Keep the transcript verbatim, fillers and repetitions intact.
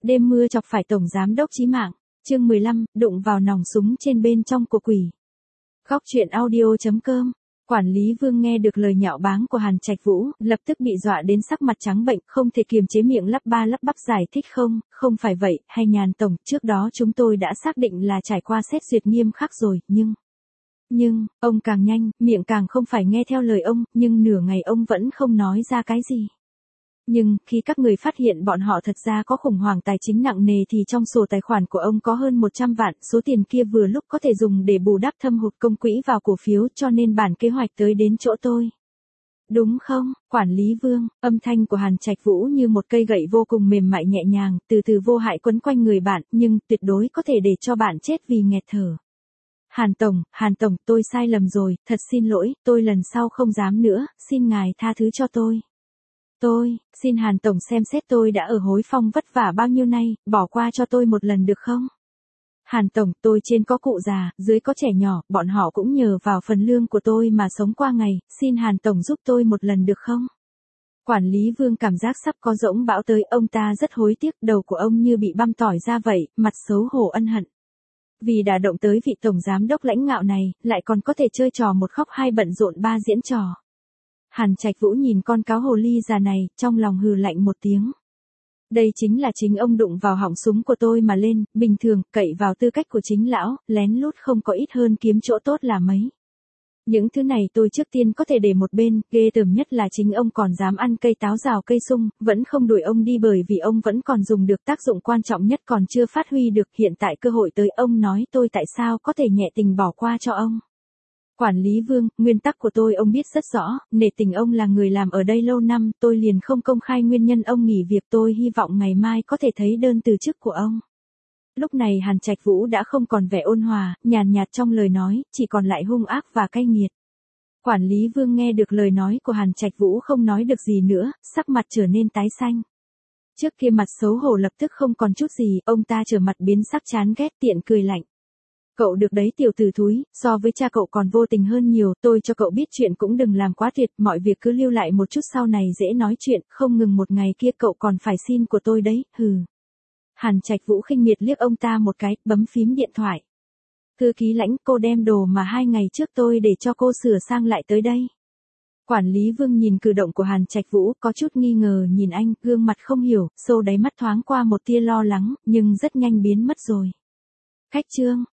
Đêm mưa chọc phải tổng giám đốc chí mạng. Chương mười lăm, đụng vào nòng súng trên bên trong của quỷ. Góc truyện audio chấm com. Quản lý Vương nghe được lời nhạo báng của Hàn Trạch Vũ, lập tức bị dọa đến sắc mặt trắng bệnh, không thể kiềm chế miệng lắp ba lắp bắp giải thích không, không phải vậy, hay Nhàn tổng, trước đó chúng tôi đã xác định là trải qua xét duyệt nghiêm khắc rồi, nhưng... Nhưng, ông càng nhanh, miệng càng không phải nghe theo lời ông, nhưng nửa ngày ông vẫn không nói ra cái gì. Nhưng, khi các người phát hiện bọn họ thật ra có khủng hoảng tài chính nặng nề thì trong sổ tài khoản của ông có hơn một trăm vạn, số tiền kia vừa lúc có thể dùng để bù đắp thâm hụt công quỹ vào cổ phiếu, cho nên bản kế hoạch tới đến chỗ tôi. Đúng không, Quản lý Vương? Âm thanh của Hàn Trạch Vũ như một cây gậy vô cùng mềm mại nhẹ nhàng, từ từ vô hại quấn quanh người bạn, nhưng tuyệt đối có thể để cho bạn chết vì nghẹt thở. Hàn Tổng, Hàn Tổng, tôi sai lầm rồi, thật xin lỗi, tôi lần sau không dám nữa, xin ngài tha thứ cho tôi. Tôi, xin Hàn Tổng xem xét tôi đã ở Hối Phong vất vả bao nhiêu nay, bỏ qua cho tôi một lần được không? Hàn Tổng, tôi trên có cụ già, dưới có trẻ nhỏ, bọn họ cũng nhờ vào phần lương của tôi mà sống qua ngày, xin Hàn Tổng giúp tôi một lần được không? Quản lý Vương cảm giác sắp có dỗng bão tới, ông ta rất hối tiếc, đầu của ông như bị băm tỏi ra vậy, mặt xấu hổ ân hận. Vì đã động tới vị tổng giám đốc lãnh ngạo này, lại còn có thể chơi trò một khóc hai bận rộn ba diễn trò. Hàn Trạch Vũ nhìn con cáo hồ ly già này, trong lòng hừ lạnh một tiếng. Đây chính là chính ông đụng vào họng súng của tôi mà lên, bình thường, cậy vào tư cách của chính lão, lén lút không có ít hơn kiếm chỗ tốt là mấy. Những thứ này tôi trước tiên có thể để một bên, ghê tởm nhất là chính ông còn dám ăn cây táo rào cây sung, vẫn không đuổi ông đi bởi vì ông vẫn còn dùng được, tác dụng quan trọng nhất còn chưa phát huy được, hiện tại cơ hội tới, ông nói tôi tại sao có thể nhẹ tình bỏ qua cho ông. Quản lý Vương, nguyên tắc của tôi ông biết rất rõ, nể tình ông là người làm ở đây lâu năm, tôi liền không công khai nguyên nhân ông nghỉ việc, tôi hy vọng ngày mai có thể thấy đơn từ chức của ông. Lúc này Hàn Trạch Vũ đã không còn vẻ ôn hòa, nhàn nhạt trong lời nói, chỉ còn lại hung ác và cay nghiệt. Quản lý Vương nghe được lời nói của Hàn Trạch Vũ không nói được gì nữa, sắc mặt trở nên tái xanh. Trước kia mặt xấu hổ lập tức không còn chút gì, ông ta trở mặt biến sắc chán ghét, tiện cười lạnh. Cậu được đấy tiểu tử thúi, so với cha cậu còn vô tình hơn nhiều, tôi cho cậu biết chuyện cũng đừng làm quá tuyệt, mọi việc cứ lưu lại một chút sau này dễ nói chuyện, không ngừng một ngày kia cậu còn phải xin của tôi đấy, hừ. Hàn Trạch Vũ khinh miệt liếc ông ta một cái, bấm phím điện thoại. Thư ký Lãnh, cô đem đồ mà hai ngày trước tôi để cho cô sửa sang lại tới đây. Quản lý Vương nhìn cử động của Hàn Trạch Vũ, có chút nghi ngờ nhìn anh, gương mặt không hiểu, sâu đáy mắt thoáng qua một tia lo lắng, nhưng rất nhanh biến mất rồi. Cách chương